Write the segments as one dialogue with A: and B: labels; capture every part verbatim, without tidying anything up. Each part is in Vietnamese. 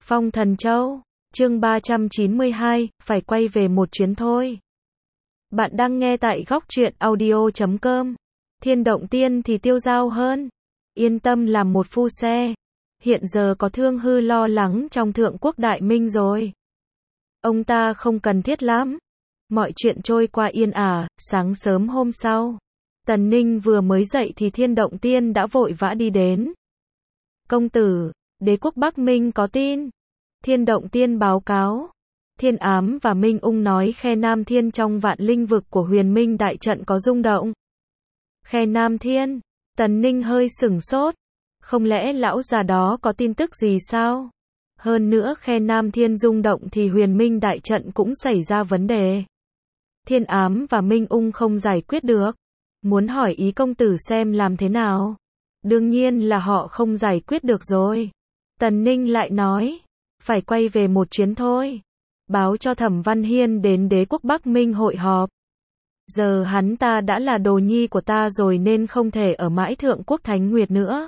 A: Phong Thần Châu, chương ba trăm chín mươi hai, phải quay về một chuyến thôi. Bạn đang nghe tại góc truyện audio chấm com. Thiên Động Tiên thì tiêu dao hơn. Yên tâm làm một phu xe. Hiện giờ có Thương Hư lo lắng trong Thượng Quốc Đại Minh rồi. Ông ta không cần thiết lắm. Mọi chuyện trôi qua yên ả. Sáng sớm hôm sau, Tần Ninh vừa mới dậy thì Thiên Động Tiên đã vội vã đi đến. Công tử, đế quốc Bắc Minh có tin. Thiên Động Tiên báo cáo. Thiên Ám và Minh Ung nói khe Nam Thiên trong vạn linh vực của Huyền Minh đại trận có rung động. Khe Nam Thiên, Tần Ninh hơi sửng sốt. Không lẽ lão già đó có tin tức gì sao? Hơn nữa khe Nam Thiên rung động thì Huyền Minh đại trận cũng xảy ra vấn đề. Thiên Ám và Minh Ung không giải quyết được. Muốn hỏi ý công tử xem làm thế nào? Đương nhiên là họ không giải quyết được rồi. Tần Ninh lại nói, phải quay về một chuyến thôi. Báo cho Thẩm Văn Hiên đến đế quốc Bắc Minh hội họp. Giờ hắn ta đã là đồ nhi của ta rồi nên không thể ở mãi Thượng Quốc Thánh Nguyệt nữa.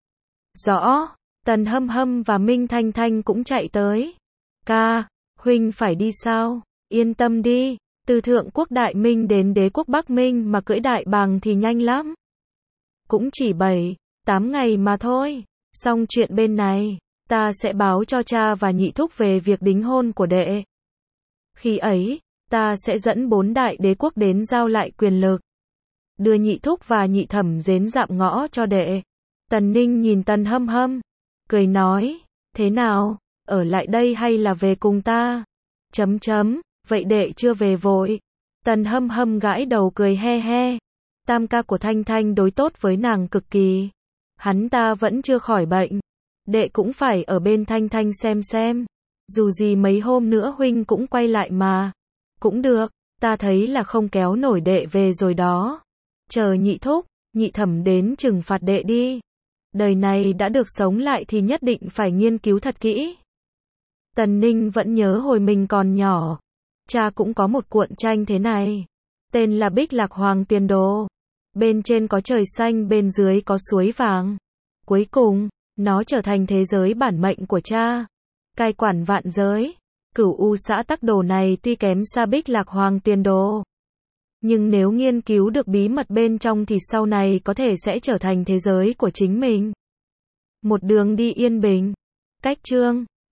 A: Rõ, Tần Hâm Hâm và Minh Thanh Thanh cũng chạy tới. Ca, huynh phải đi sao? Yên tâm đi, từ Thượng Quốc Đại Minh đến đế quốc Bắc Minh mà cưỡi đại bàng thì nhanh lắm. Cũng chỉ bảy, tám ngày mà thôi. Xong chuyện bên này, ta sẽ báo cho cha và nhị thúc về việc đính hôn của đệ. Khi ấy, ta sẽ dẫn bốn đại đế quốc đến giao lại quyền lực. Đưa nhị thúc và nhị thẩm đến dạm ngõ cho đệ. Tần Ninh nhìn Tần Hâm Hâm, cười nói, thế nào, ở lại đây hay là về cùng ta? Chấm chấm, vậy đệ chưa về vội. Tần Hâm Hâm gãi đầu cười he he. Tam ca của Thanh Thanh đối tốt với nàng cực kỳ. Hắn ta vẫn chưa khỏi bệnh. Đệ cũng phải ở bên Thanh Thanh xem xem. Dù gì mấy hôm nữa huynh cũng quay lại mà. Cũng được, ta thấy là không kéo nổi đệ về rồi đó. Chờ nhị thúc, nhị thẩm đến trừng phạt đệ đi. Đời này đã được sống lại thì nhất định phải nghiên cứu thật kỹ. Tần Ninh vẫn nhớ hồi mình còn nhỏ. Cha cũng có một cuộn tranh thế này. Tên là Bích Lạc Hoàng Tiền Đồ. Bên trên có trời xanh, bên dưới có suối vàng. Cuối cùng, nó trở thành thế giới bản mệnh của cha. Cai quản vạn giới. Cửu U xã tắc đồ này tuy kém xa Bích Lạc Hoàng Tiền Đồ. Nhưng nếu nghiên cứu được bí mật bên trong thì sau này có thể sẽ trở thành thế giới của chính mình. Một đường đi yên bình. Cách chương